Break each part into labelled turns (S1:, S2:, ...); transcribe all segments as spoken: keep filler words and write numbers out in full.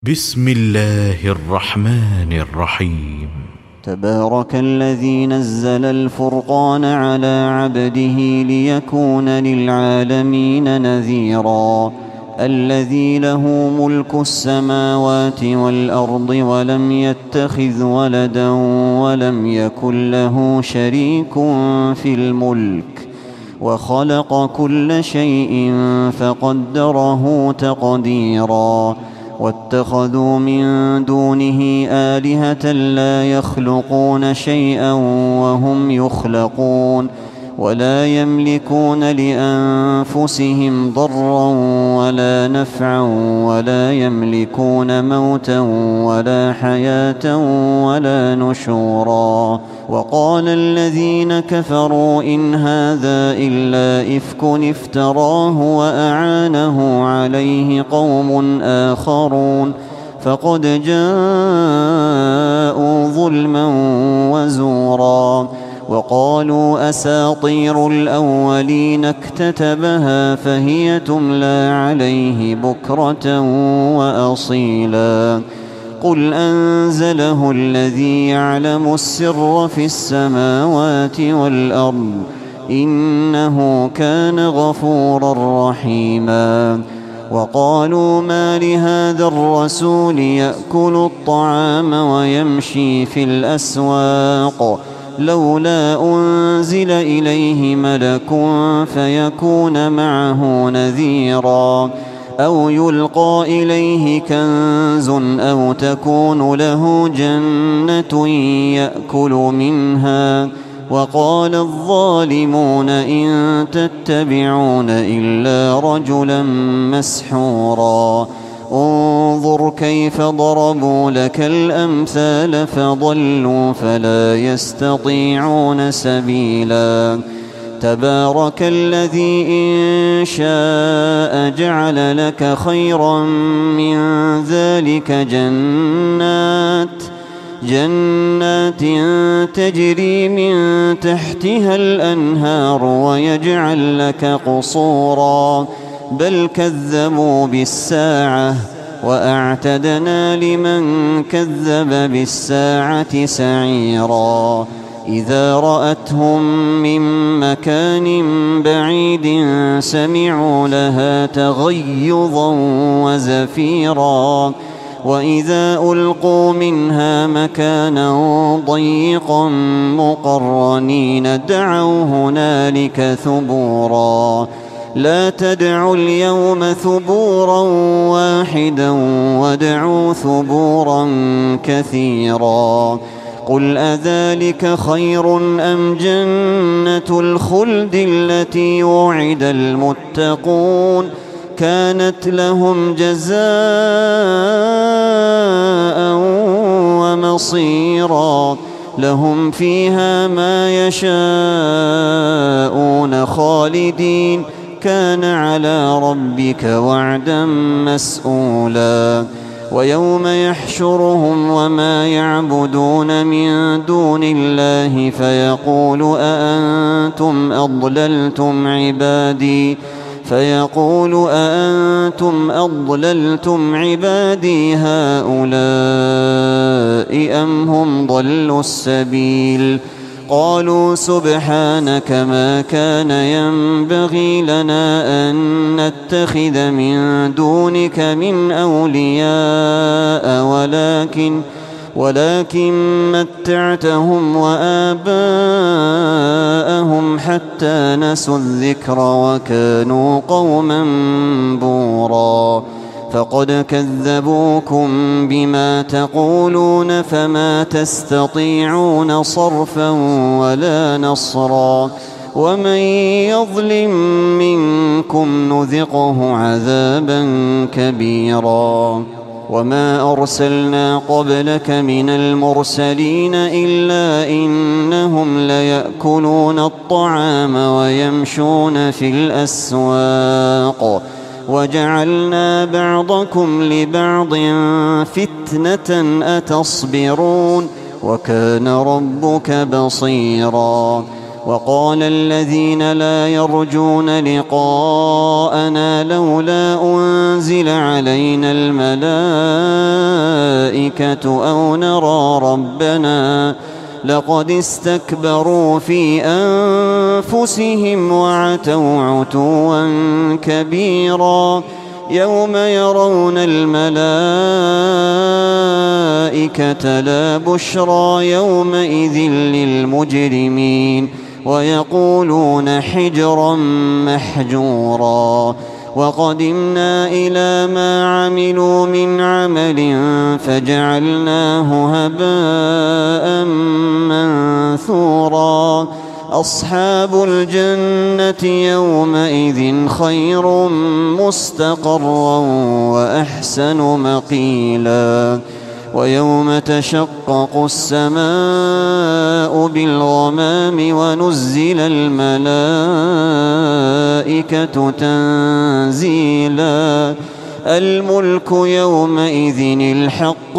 S1: بسم الله الرحمن الرحيم.
S2: تبارك الذي نزل الفرقان على عبده ليكون للعالمين نذيرا. الذي له ملك السماوات والأرض ولم يتخذ ولدا ولم يكن له شريك في الملك وخلق كل شيء فقدره تقديرا. واتخذوا من دونه آلهة لا يخلقون شيئا وهم يخلقون ولا يملكون لأنفسهم ضرا ولا نفعا ولا يملكون موتا ولا حياة ولا نشورا. وقال الذين كفروا إن هذا إلا إفك افتراه وأعانه عليه قوم آخرون فقد جاءوا ظلما وزورا. وقالوا أساطير الأولين اكتتبها فهي تملى عليه بكرة وأصيلا. قل أنزله الذي يعلم السر في السماوات والأرض إنه كان غفورا رحيما. وقالوا ما لهذا الرسول يأكل الطعام ويمشي في الأسواق لولا أنزل إليه ملك فيكون معه نذيرا أو يلقى إليه كنز أو تكون له جنة يأكل منها. وقال الظالمون إن تتبعون إلا رجلا مسحورا. انظر كيف ضربوا لك الأمثال فضلوا فلا يستطيعون سبيلا. تبارك الذي إن شاء جعل لك خيرا من ذلك جنات جنات تجري من تحتها الأنهار ويجعل لك قصورا بل كذبوا بالساعة وأعتدنا لمن كذب بالساعة سعيرا. إذا رأتهم من مكان بعيد سمعوا لها تغيظا وزفيرا. وإذا ألقوا منها مكانا ضيقا مقرنين دعوا هنالك ثبورا. لا تدعوا اليوم ثبورا واحدا وادعوا ثبورا كثيرا. قل أذلك خير أم جنة الخلد التي وعد المتقون كانت لهم جزاء ومصيرا. لهم فيها ما يشاءون خالدين كان على ربك وعدا مسئولا. ويوم يحشرهم وما يعبدون من دون الله فيقول أأنتم أضللتم عبادي فيقول أأنتم أضللتم عبادي هؤلاء أم هم ضلوا السبيل. قالوا سبحانك ما كان ينبغي لنا أن نتخذ من دونك من أولياء ولكن ولكن متعتهم وآباءهم حتى نسوا الذكر وكانوا قوما بورا. فقد كذبوكم بما تقولون فما تستطيعون صرفا ولا نصرا. ومن يظلم منكم نذقه عذابا كبيرا. وما أرسلنا قبلك من المرسلين إلا إنهم ليأكلون الطعام ويمشون في الأسواق وجعلنا بعضكم لبعض فتنة أتصبرون وكان ربك بصيرا. وقال الذين لا يرجون لقاءنا لولا أنزل علينا الملائكة أو نرى ربنا لقد استكبروا في أنفسهم وعتوا عتوا كبيرا يوم يرون الملائكة لا بشرى يومئذ للمجرمين ويقولون حجرا محجورا وقدمنا إلى ما عملوا من عمل فجعلناه هباء منثورا أصحاب الجنة يومئذ خير مستقرا وأحسن مقيلا ويوم تشقق السماء بالغمام ونزل الملائكة تنزيلا الملك يومئذ الحق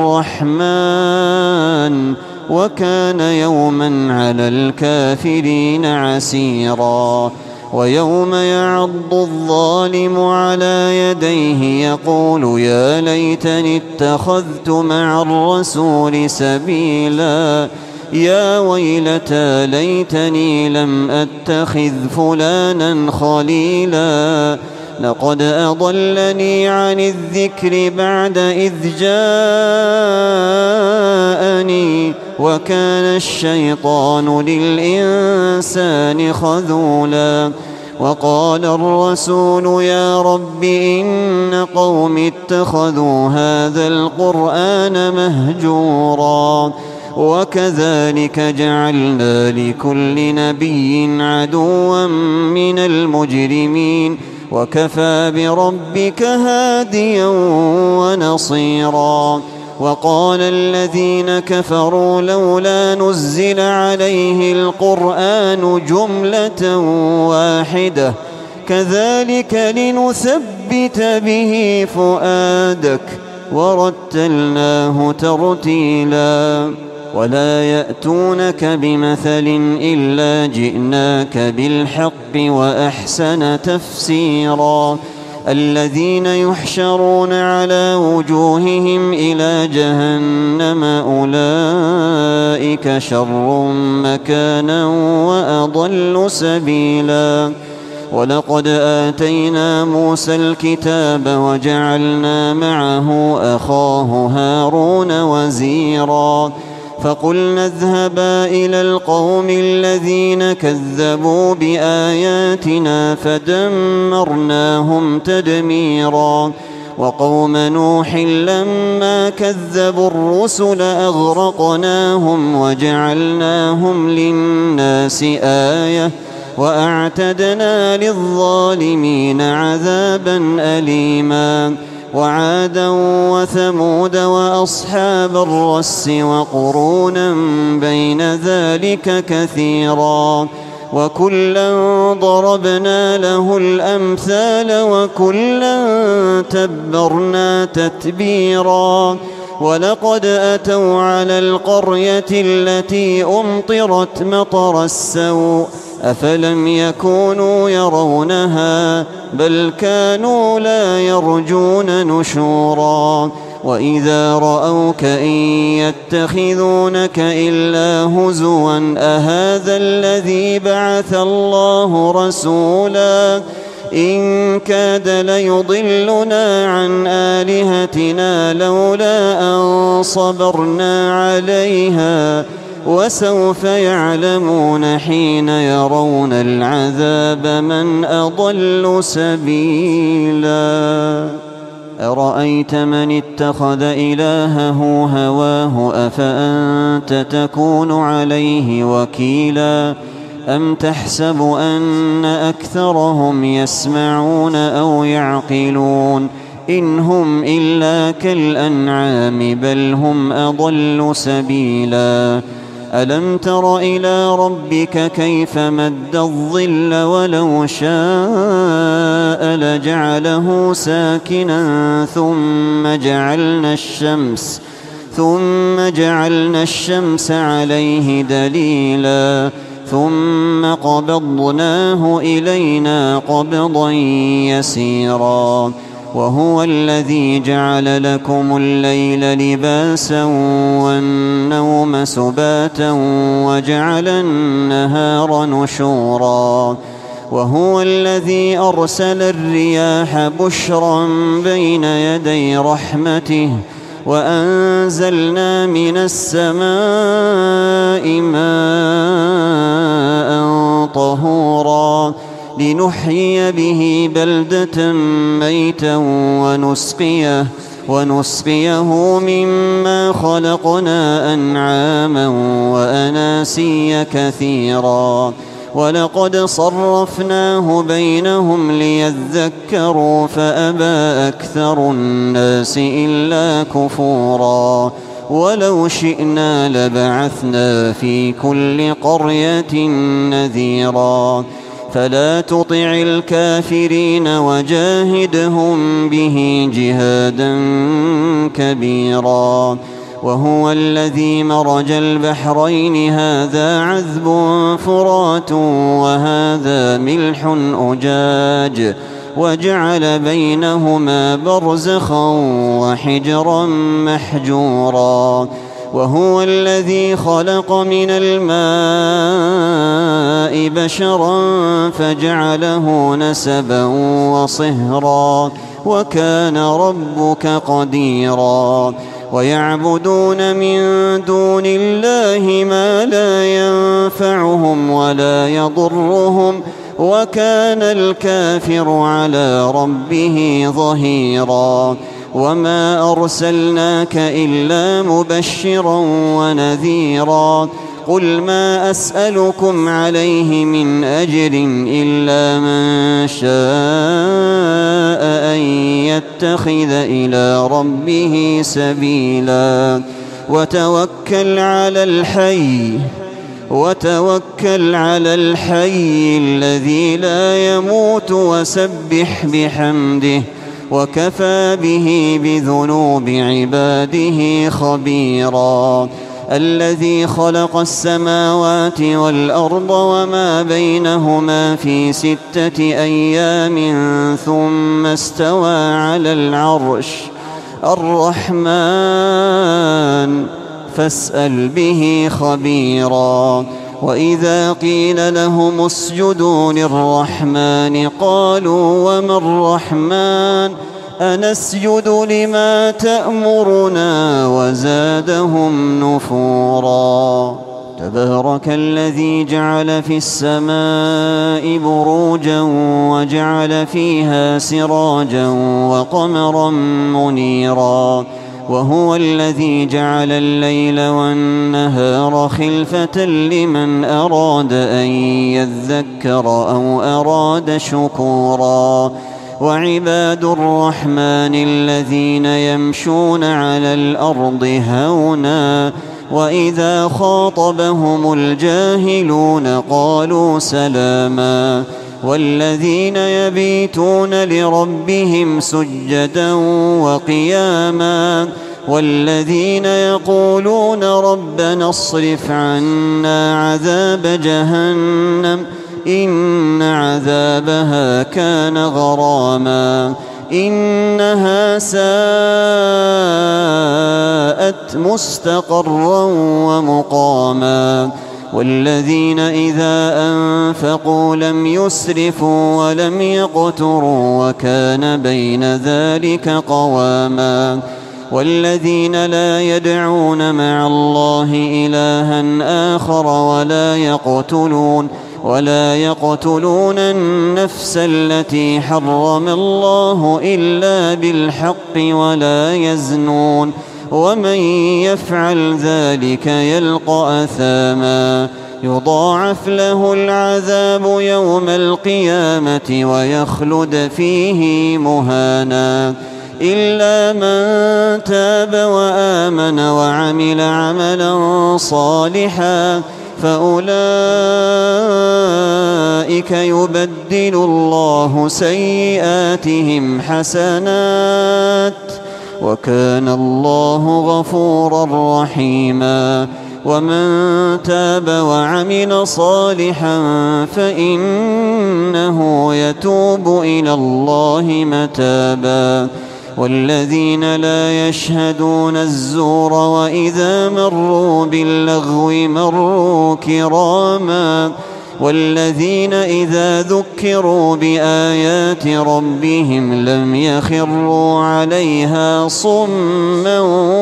S2: للرحمن وكان يوما على الكافرين عسيرا ويوم يعض الظالم على يديه يقول يا ليتني اتخذت مع الرسول سبيلا يا ويلتى ليتني لم أتخذ فلانا خليلا لقد أضلني عن الذكر بعد إذ جاءني وكان الشيطان للإنسان خذولا وقال الرسول يا رب إن قوم اتخذوا هذا القرآن مهجورا وكذلك جعلنا لكل نبي عدوا من المجرمين وكفى بربك هاديا ونصيرا وقال الذين كفروا لولا نزل عليه القرآن جملة واحدة كذلك لنثبت به فؤادك ورتلناه ترتيلا ولا يأتونك بمثل إلا جئناك بالحق وأحسن تفسيرا الذين يحشرون على وجوههم إلى جهنم أولئك شر مكانا وأضل سبيلا ولقد آتينا موسى الكتاب وجعلنا معه أخاه هارون وزيرا فقلنا اذهبا إلى القوم الذين كذبوا بآياتنا فدمرناهم تدميرا وقوم نوح لما كذبوا الرسل أغرقناهم وجعلناهم للناس آية وأعتدنا للظالمين عذابا أليما وعادا وثمود وأصحاب الرس وقرونا بين ذلك كثيرا وكلا ضربنا له الأمثال وكلا تبرنا تتبيرا ولقد أتوا على القرية التي أمطرت مطر السوء أفلم يكونوا يرونها بل كانوا لا يرجون نشورا وإذا رأوك إن يتخذونك إلا هزوا أهذا الذي بعث الله رسولا إن كاد ليضلنا عن آلهتنا لولا أن صبرنا عليها وسوف يعلمون حين يرون العذاب من أضل سبيلا أرأيت من اتخذ إلهه هواه أفأنت تكون عليه وكيلا أم تحسب أن أكثرهم يسمعون أو يعقلون إن هم إلا كالأنعام بل هم أضل سبيلا ألم تر إلى ربك كيف مد الظل ولو شاء لجعله ساكنا ثم جعلنا الشمس ثم جعلنا الشمس عليه دليلا ثم قبضناه إلينا قبضا يسيرا وهو الذي جعل لكم الليل لباسا والنوم سباتا وجعل النهار نشورا وهو الذي أرسل الرياح بشرا بين يدي رحمته وأنزلنا من السماء ماء طهورا لنحيي به بلدة ميتا ونسقيه, ونسقيه مما خلقنا أنعاما وأناسيا كثيرا ولقد صرفناه بينهم ليذكروا فأبى أكثر الناس إلا كفورا ولو شئنا لبعثنا في كل قرية نذيرا فلا تطع الكافرين وجاهدهم به جهادا كبيرا وهو الذي مرج البحرين هذا عذب فرات وهذا ملح أجاج وجعل بينهما برزخا وحجرا محجورا وهو الذي خلق من الماء بشرا فجعله نسبا وصهرا وكان ربك قديرا ويعبدون من دون الله ما لا ينفعهم ولا يضرهم وكان الكافر على ربه ظهيرا وما أرسلناك إلا مبشرا ونذيرا قل ما أسألكم عليه من أجر إلا من شاء أن يتخذ إلى ربه سبيلا وتوكل على الحي وتوكل على الحي الذي لا يموت وسبح بحمده وكفى به بذنوب عباده خبيرا الذي خلق السماوات والأرض وما بينهما في ستة أيام ثم استوى على العرش الرحمن فاسأل به خبيرا وإذا قيل لهم اسجدوا للرحمن قالوا وما الرحمن أنسجد لما تأمرنا وزادهم نفورا تبارك الذي جعل في السماء بروجا وجعل فيها سراجا وقمرا منيرا وهو الذي جعل الليل والنهار خلفة لمن أراد أن يذكر أو أراد شكورا وعباد الرحمن الذين يمشون على الأرض هونا وإذا خاطبهم الجاهلون قالوا سلاما والذين يبيتون لربهم سجدا وقياما والذين يقولون ربنا اصرف عنا عذاب جهنم إن عذابها كان غراما إنها ساءت مستقرا ومقاما والذين إذا أنفقوا لم يسرفوا ولم يقتروا وكان بين ذلك قواما والذين لا يدعون مع الله إلها آخر ولا يقتلون ولا يقتلون النفس التي حرم الله إلا بالحق ولا يزنون ومن يفعل ذلك يلقى أثاما يضاعف له العذاب يوم القيامة ويخلد فيه مهانا إلا من تاب وآمن وعمل عملا صالحا فأولئك يبدل الله سيئاتهم حسنات وكان الله غفورا رحيما ومن تاب وعمل صالحا فإنه يتوب إلى الله متابا والذين لا يشهدون الزور وإذا مروا باللغو مروا كراما والذين إذا ذكروا بآيات ربهم لم يخروا عليها صما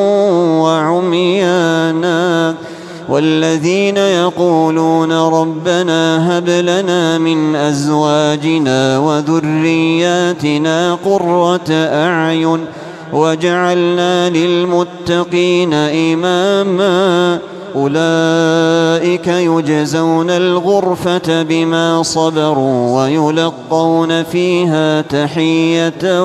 S2: وعميانا والذين يقولون ربنا هب لنا من أزواجنا وذرياتنا قرة أعين واجعلنا للمتقين إماما أولئك يجزون الغرفة بما صبروا ويلقون فيها تحية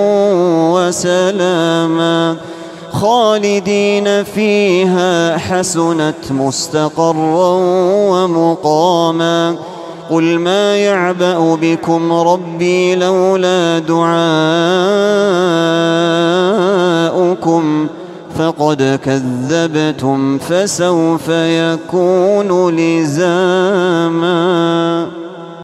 S2: وسلاما خالدين فيها حسنت مستقرا ومقاما قل ما يعبأ بكم ربي لولا دعاؤكم فقد كذبتم فسوف يكون لزاما.